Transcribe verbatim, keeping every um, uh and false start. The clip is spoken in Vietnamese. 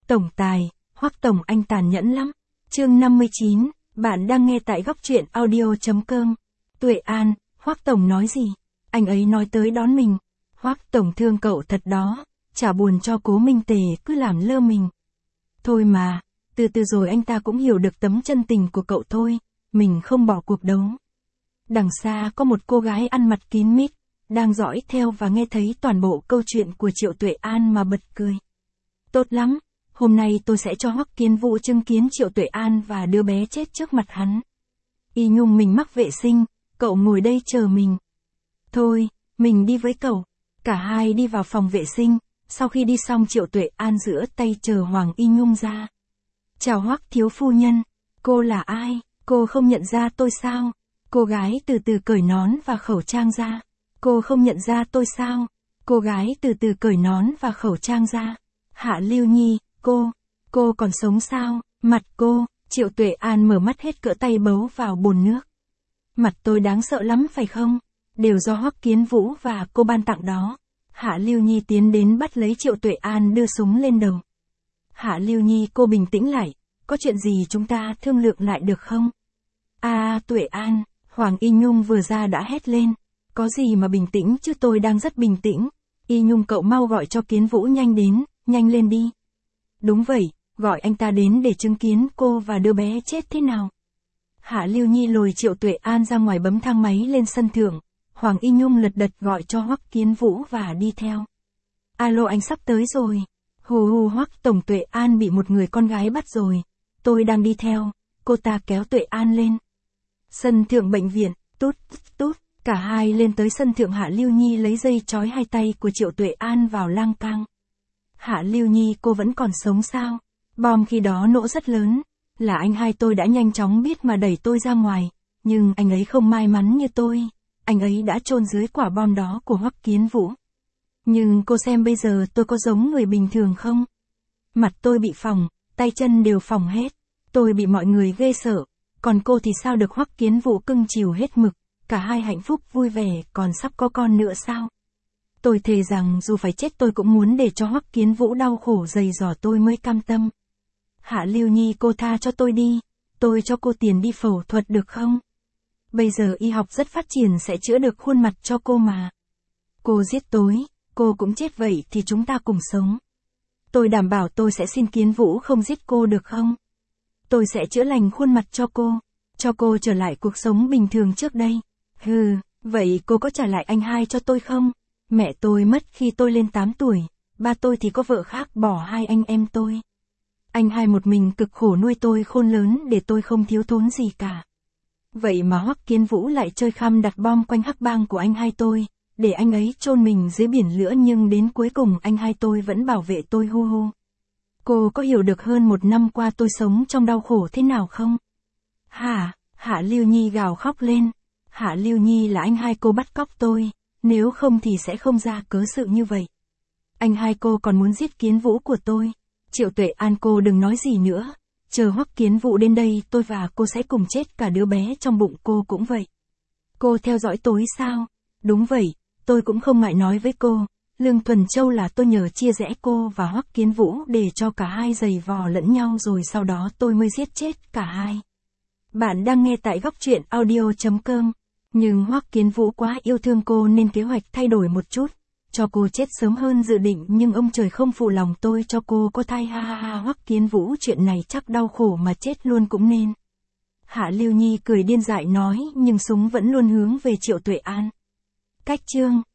Tổng tài, Hoắc Tổng anh tàn nhẫn lắm. Chương năm mươi chín, bạn đang nghe tại góc truyện audio chấm com. Tuệ An, Hoắc Tổng nói gì? Anh ấy nói tới đón mình. Hoắc Tổng thương cậu thật đó, chả buồn cho Cố Minh Tề cứ làm lơ mình. Thôi mà, từ từ rồi anh ta cũng hiểu được tấm chân tình của cậu thôi, mình không bỏ cuộc đấu. Đằng xa có một cô gái ăn mặc kín mít, đang dõi theo và nghe thấy toàn bộ câu chuyện của Triệu Tuệ An mà bật cười. Tốt lắm, hôm nay tôi sẽ cho Hoắc Kiến Vũ chứng kiến Triệu Tuệ An và đứa bé chết trước mặt hắn. Y Nhung mình mắc vệ sinh, cậu ngồi đây chờ mình. Thôi, mình đi với cậu. Cả hai đi vào phòng vệ sinh, sau khi đi xong Triệu Tuệ An giữa tay chờ Hoàng Y Nhung ra. Chào Hoắc thiếu phu nhân, cô là ai, cô không nhận ra tôi sao? Cô gái từ từ cởi nón và khẩu trang ra. Cô không nhận ra tôi sao? Cô gái từ từ cởi nón và khẩu trang ra. Hạ Lưu Nhi, cô, cô còn sống sao? Mặt cô, Triệu Tuệ An mở mắt hết cỡ tay bấu vào bồn nước. Mặt tôi đáng sợ lắm phải không? Đều do Hoắc Kiến Vũ và cô ban tặng đó. Hạ Lưu Nhi tiến đến bắt lấy Triệu Tuệ An đưa súng lên đầu. Hạ Lưu Nhi cô bình tĩnh lại, có chuyện gì chúng ta thương lượng lại được không? À Tuệ An, Hoàng Y Nhung vừa ra đã hét lên. Có gì mà bình tĩnh chứ tôi đang rất bình tĩnh. Y Nhung cậu mau gọi cho Kiến Vũ nhanh đến, nhanh lên đi. Đúng vậy, gọi anh ta đến để chứng kiến cô và đứa bé chết thế nào. Hạ Lưu Nhi lôi Triệu Tuệ An ra ngoài bấm thang máy lên sân thượng. Hoàng Y Nhung lật đật gọi cho Hoắc Kiến Vũ và đi theo. Alo anh sắp tới rồi. Hù hù Hoắc Tổng Tuệ An bị một người con gái bắt rồi. Tôi đang đi theo. Cô ta kéo Tuệ An lên. Sân thượng bệnh viện, tút tút. Cả hai lên tới sân thượng. Hạ Lưu Nhi lấy dây trói hai tay của Triệu Tuệ An vào lang cang. Hạ Lưu Nhi cô vẫn còn sống sao? Bom khi đó nổ rất lớn. Là anh hai tôi đã nhanh chóng biết mà đẩy tôi ra ngoài. Nhưng anh ấy không may mắn như tôi. Anh ấy đã chôn dưới quả bom đó của Hoắc Kiến Vũ. Nhưng cô xem bây giờ tôi có giống người bình thường không? Mặt tôi bị phỏng, tay chân đều phỏng hết. Tôi bị mọi người ghê sợ. Còn cô thì sao được Hoắc Kiến Vũ cưng chiều hết mực. Cả hai hạnh phúc vui vẻ còn sắp có con nữa sao? Tôi thề rằng dù phải chết tôi cũng muốn để cho Hoắc Kiến Vũ đau khổ dày dò tôi mới cam tâm. Hạ Lưu Nhi cô tha cho tôi đi. Tôi cho cô tiền đi phẫu thuật được không? Bây giờ y học rất phát triển sẽ chữa được khuôn mặt cho cô mà. Cô giết tôi, cô cũng chết vậy thì chúng ta cùng sống. Tôi đảm bảo tôi sẽ xin Kiến Vũ không giết cô được không? Tôi sẽ chữa lành khuôn mặt cho cô, cho cô trở lại cuộc sống bình thường trước đây. Hừ, vậy cô có trả lại anh hai cho tôi không? Mẹ tôi mất khi tôi lên tám tuổi, ba tôi thì có vợ khác bỏ hai anh em tôi. Anh hai một mình cực khổ nuôi tôi khôn lớn để tôi không thiếu thốn gì cả. Vậy mà Hoắc Kiến Vũ lại chơi khăm đặt bom quanh hắc bang của anh hai tôi, để anh ấy chôn mình dưới biển lửa nhưng đến cuối cùng anh hai tôi vẫn bảo vệ tôi hu hu. Cô có hiểu được hơn một năm qua tôi sống trong đau khổ thế nào không? Hả? Hạ Lưu Nhi gào khóc lên. Hạ Lưu Nhi là anh hai cô bắt cóc tôi, nếu không thì sẽ không ra cớ sự như vậy. Anh hai cô còn muốn giết Kiến Vũ của tôi. Triệu Tuệ An cô đừng nói gì nữa. Chờ Hoắc Kiến Vũ đến đây tôi và cô sẽ cùng chết, cả đứa bé trong bụng cô cũng vậy. Cô theo dõi tôi sao? Đúng vậy, tôi cũng không ngại nói với cô. Lương Thuần Châu là tôi nhờ chia rẽ cô và Hoắc Kiến Vũ để cho cả hai giày vò lẫn nhau rồi sau đó tôi mới giết chết cả hai. Bạn đang nghe tại góc truyện audio chấm com. Nhưng Hoắc Kiến Vũ quá yêu thương cô nên kế hoạch thay đổi một chút. Cho cô chết sớm hơn dự định nhưng ông trời không phụ lòng tôi cho cô có thai ha ha ha. Hoắc Kiến Vũ chuyện này chắc đau khổ mà chết luôn cũng nên. Hạ Lưu Nhi cười điên dại nói nhưng súng vẫn luôn hướng về Triệu Tuệ An. Cách chương